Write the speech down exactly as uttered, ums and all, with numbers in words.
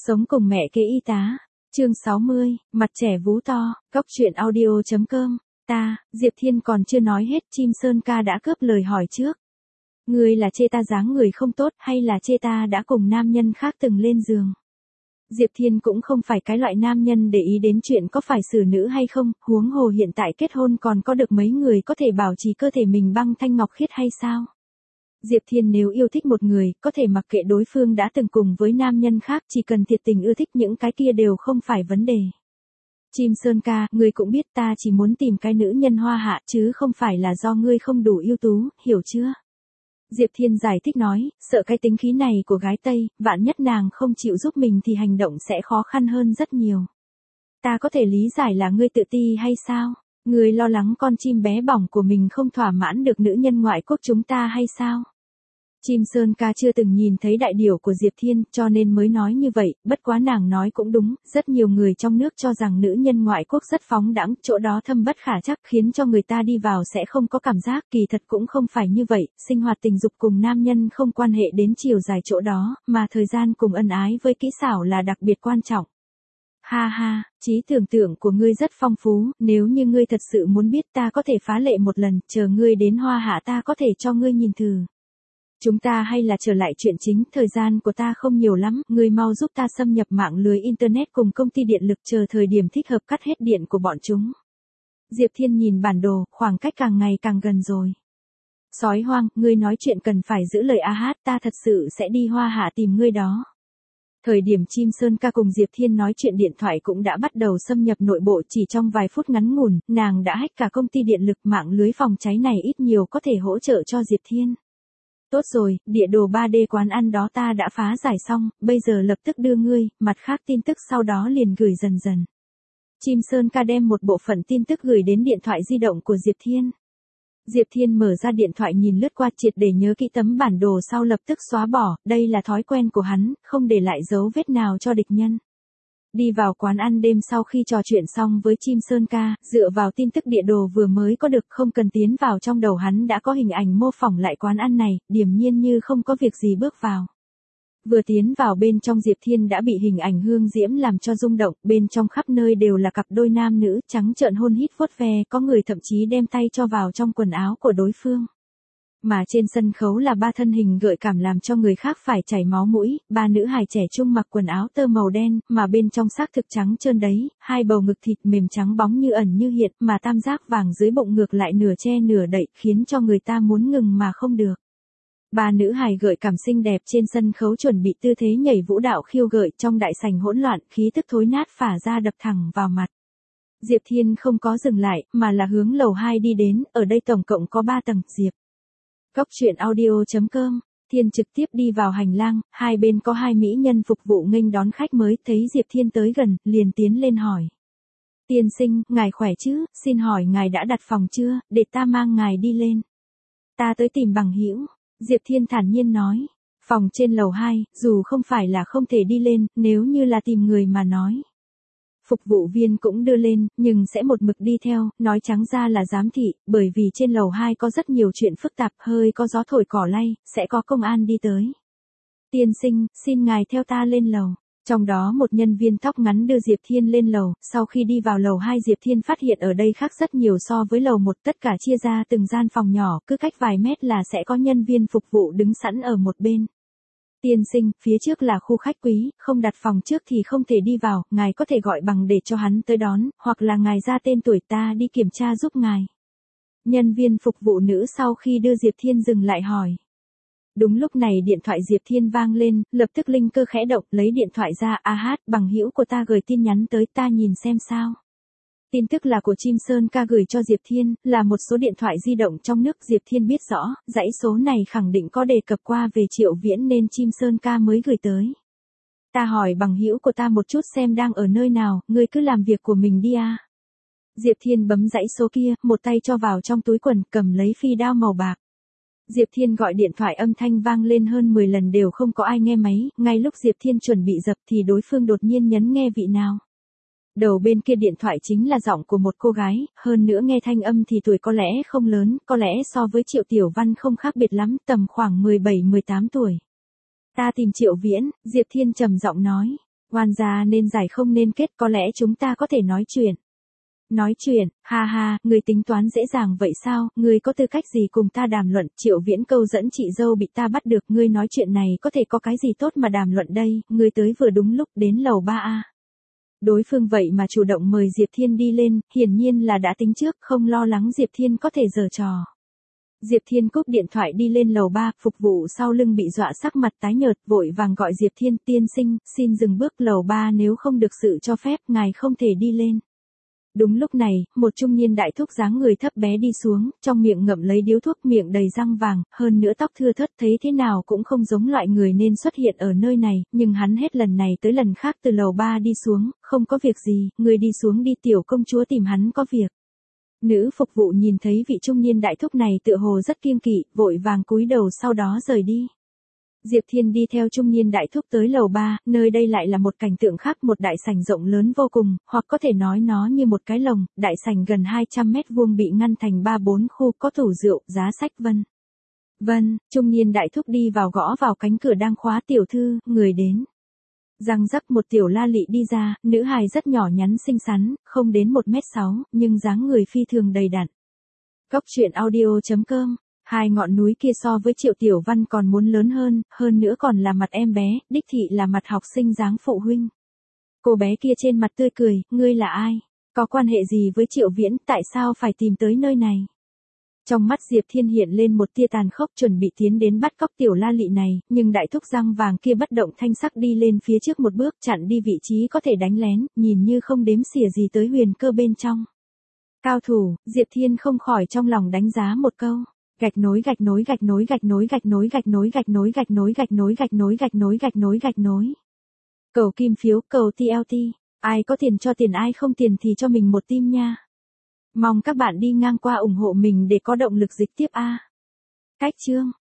Sống cùng mẹ kế y tá. Chương sáu mươi, mặt trẻ vú to, góc truyện audio.com. Ta, Diệp Thiên còn chưa nói hết, Chim Sơn Ca đã cướp lời hỏi trước. Ngươi là chê ta dáng người không tốt hay là chê ta đã cùng nam nhân khác từng lên giường? Diệp Thiên cũng không phải cái loại nam nhân để ý đến chuyện có phải xử nữ hay không, huống hồ hiện tại kết hôn còn có được mấy người có thể bảo trì cơ thể mình băng thanh ngọc khiết hay sao? Diệp Thiên nếu yêu thích một người, có thể mặc kệ đối phương đã từng cùng với nam nhân khác, chỉ cần thiệt tình ưa thích những cái kia đều không phải vấn đề. Chim Sơn Ca, ngươi cũng biết ta chỉ muốn tìm cái nữ nhân hoa hạ chứ không phải là do ngươi không đủ ưu tú, hiểu chưa? Diệp Thiên giải thích nói, sợ cái tính khí này của gái Tây, vạn nhất nàng không chịu giúp mình thì hành động sẽ khó khăn hơn rất nhiều. Ta có thể lý giải là ngươi tự ti hay sao? Ngươi lo lắng con chim bé bỏng của mình không thỏa mãn được nữ nhân ngoại quốc chúng ta hay sao? Chim Sơn Ca chưa từng nhìn thấy đại điểu của Diệp Thiên cho nên mới nói như vậy, bất quá nàng nói cũng đúng, rất nhiều người trong nước cho rằng nữ nhân ngoại quốc rất phóng đãng, chỗ đó thâm bất khả trắc khiến cho người ta đi vào sẽ không có cảm giác, kỳ thật cũng không phải như vậy, sinh hoạt tình dục cùng nam nhân không quan hệ đến chiều dài chỗ đó, mà thời gian cùng ân ái với kỹ xảo là đặc biệt quan trọng. Ha ha, trí tưởng tượng của ngươi rất phong phú, nếu như ngươi thật sự muốn biết ta có thể phá lệ một lần, chờ ngươi đến Hoa Hạ ta có thể cho ngươi nhìn thử. Chúng ta hay là trở lại chuyện chính, thời gian của ta không nhiều lắm, ngươi mau giúp ta xâm nhập mạng lưới Internet cùng công ty điện lực chờ thời điểm thích hợp cắt hết điện của bọn chúng. Diệp Thiên nhìn bản đồ, khoảng cách càng ngày càng gần rồi. Sói hoang, ngươi nói chuyện cần phải giữ lời a hát, ta thật sự sẽ đi Hoa Hạ tìm ngươi đó. Thời điểm Chim Sơn Ca cùng Diệp Thiên nói chuyện điện thoại cũng đã bắt đầu xâm nhập nội bộ, chỉ trong vài phút ngắn ngủn, nàng đã hack cả công ty điện lực, mạng lưới phòng cháy này ít nhiều có thể hỗ trợ cho Diệp Thiên. Tốt rồi, địa đồ ba D quán ăn đó ta đã phá giải xong, bây giờ lập tức đưa ngươi, mặt khác tin tức sau đó liền gửi dần dần. Chim Sơn Ca đem một bộ phận tin tức gửi đến điện thoại di động của Diệp Thiên. Diệp Thiên mở ra điện thoại nhìn lướt qua triệt để nhớ kỹ tấm bản đồ sau lập tức xóa bỏ, đây là thói quen của hắn, không để lại dấu vết nào cho địch nhân. Đi vào quán ăn đêm sau khi trò chuyện xong với Chim Sơn Ca, dựa vào tin tức địa đồ vừa mới có được không cần tiến vào trong đầu hắn đã có hình ảnh mô phỏng lại quán ăn này, điềm nhiên như không có việc gì bước vào. Vừa tiến vào bên trong Diệp Thiên đã bị hình ảnh hương diễm làm cho rung động, bên trong khắp nơi đều là cặp đôi nam nữ trắng trợn hôn hít vuốt ve, có người thậm chí đem tay cho vào trong quần áo của đối phương. Mà trên sân khấu là ba thân hình gợi cảm làm cho người khác phải chảy máu mũi, ba nữ hài trẻ trung mặc quần áo tơ màu đen, mà bên trong xác thực trắng trơn đấy, hai bầu ngực thịt mềm trắng bóng như ẩn như hiện, mà tam giác vàng dưới bụng ngược lại nửa che nửa đậy, khiến cho người ta muốn ngừng mà không được. Ba nữ hài gợi cảm xinh đẹp trên sân khấu chuẩn bị tư thế nhảy vũ đạo khiêu gợi, trong đại sảnh hỗn loạn, khí tức thối nát phả ra đập thẳng vào mặt. Diệp Thiên không có dừng lại, mà là hướng lầu hai đi đến, ở đây tổng cộng có ba tầng, Diệp. Góc truyện audio.com, Thiên trực tiếp đi vào hành lang, hai bên có hai mỹ nhân phục vụ nghênh đón khách mới, thấy Diệp Thiên tới gần, liền tiến lên hỏi. Tiên sinh, ngài khỏe chứ, xin hỏi ngài đã đặt phòng chưa, để ta mang ngài đi lên. Ta tới tìm bằng hữu. Diệp Thiên thản nhiên nói, phòng trên lầu hai, dù không phải là không thể đi lên, nếu như là tìm người mà nói. Phục vụ viên cũng đưa lên, nhưng sẽ một mực đi theo, nói trắng ra là giám thị, bởi vì trên lầu hai có rất nhiều chuyện phức tạp, hơi có gió thổi cỏ lay, sẽ có công an đi tới. Tiên sinh, xin ngài theo ta lên lầu. Trong đó một nhân viên tóc ngắn đưa Diệp Thiên lên lầu, sau khi đi vào lầu hai Diệp Thiên phát hiện ở đây khác rất nhiều so với lầu một, tất cả chia ra từng gian phòng nhỏ, cứ cách vài mét là sẽ có nhân viên phục vụ đứng sẵn ở một bên. Tiên sinh, phía trước là khu khách quý, không đặt phòng trước thì không thể đi vào, ngài có thể gọi bằng để cho hắn tới đón, hoặc là ngài ra tên tuổi ta đi kiểm tra giúp ngài. Nhân viên phục vụ nữ sau khi đưa Diệp Thiên dừng lại hỏi. Đúng lúc này điện thoại Diệp Thiên vang lên, lập tức linh cơ khẽ động, lấy điện thoại ra, a hát, bằng hữu của ta gửi tin nhắn tới, ta nhìn xem sao. Tin tức là của Chim Sơn Ca gửi cho Diệp Thiên, là một số điện thoại di động trong nước, Diệp Thiên biết rõ, dãy số này khẳng định có đề cập qua về Triệu Viễn nên Chim Sơn Ca mới gửi tới. Ta hỏi bằng hữu của ta một chút xem đang ở nơi nào, ngươi cứ làm việc của mình đi a. Diệp Thiên bấm dãy số kia, một tay cho vào trong túi quần, cầm lấy phi đao màu bạc. Diệp Thiên gọi điện thoại âm thanh vang lên hơn mười lần đều không có ai nghe máy, ngay lúc Diệp Thiên chuẩn bị dập thì đối phương đột nhiên nhấn nghe vị nào. Đầu bên kia điện thoại chính là giọng của một cô gái, hơn nữa nghe thanh âm thì tuổi có lẽ không lớn, có lẽ so với Triệu Tiểu Văn không khác biệt lắm, tầm khoảng mười bảy mười tám tuổi. Ta tìm Triệu Viễn, Diệp Thiên trầm giọng nói. Oan gia nên giải không nên kết, có lẽ chúng ta có thể nói chuyện. Nói chuyện, ha ha, người tính toán dễ dàng vậy sao, người có tư cách gì cùng ta đàm luận, Triệu Viễn câu dẫn chị dâu bị ta bắt được, ngươi nói chuyện này có thể có cái gì tốt mà đàm luận đây, ngươi tới vừa đúng lúc đến lầu ba a. Đối phương vậy mà chủ động mời Diệp Thiên đi lên, hiển nhiên là đã tính trước, không lo lắng Diệp Thiên có thể giở trò. Diệp Thiên cúp điện thoại đi lên lầu ba, phục vụ sau lưng bị dọa sắc mặt tái nhợt, vội vàng gọi Diệp Thiên, tiên sinh, xin dừng bước, lầu ba nếu không được sự cho phép, ngài không thể đi lên. Đúng lúc này, một trung niên đại thúc dáng người thấp bé đi xuống, trong miệng ngậm lấy điếu thuốc, miệng đầy răng vàng, hơn nữa tóc thưa thớt, thấy thế nào cũng không giống loại người nên xuất hiện ở nơi này, nhưng hắn hết lần này tới lần khác từ lầu ba đi xuống, không có việc gì, người đi xuống đi, tiểu công chúa tìm hắn có việc. Nữ phục vụ nhìn thấy vị trung niên đại thúc này tựa hồ rất kiêng kỵ, vội vàng cúi đầu sau đó rời đi. Diệp Thiên đi theo trung niên đại thúc tới lầu ba, nơi đây lại là một cảnh tượng khác, một đại sảnh rộng lớn vô cùng, hoặc có thể nói nó như một cái lồng, đại sảnh gần hai trăm mét vuông bị ngăn thành ba bốn khu, có tủ rượu, giá sách vân. Vân, trung niên đại thúc đi vào gõ vào cánh cửa đang khóa, tiểu thư, người đến. Răng rắc một tiểu la lị đi ra, nữ hài rất nhỏ nhắn xinh xắn, không đến một mét sáu, nhưng dáng người phi thường đầy đặn. Cốc truyện audio chấm com. Hai ngọn núi kia so với Triệu Tiểu Văn còn muốn lớn hơn, hơn nữa còn là mặt em bé, đích thị là mặt học sinh dáng phụ huynh. Cô bé kia trên mặt tươi cười, ngươi là ai? Có quan hệ gì với Triệu Viễn, tại sao phải tìm tới nơi này? Trong mắt Diệp Thiên hiện lên một tia tàn khốc, chuẩn bị tiến đến bắt cóc tiểu la lị này, nhưng đại thúc răng vàng kia bất động thanh sắc đi lên phía trước một bước, chặn đi vị trí có thể đánh lén, nhìn như không đếm xỉa gì tới huyền cơ bên trong. Cao thủ, Diệp Thiên không khỏi trong lòng đánh giá một câu. Gạch nối gạch nối gạch nối gạch nối gạch nối gạch nối gạch nối gạch nối gạch nối gạch nối gạch nối gạch nối gạch nối. Cầu kim phiếu, cầu tê lờ tê, ai có tiền cho tiền, ai không tiền thì cho mình một tim nha. Mong các bạn đi ngang qua ủng hộ mình để có động lực dịch tiếp a. Cách chương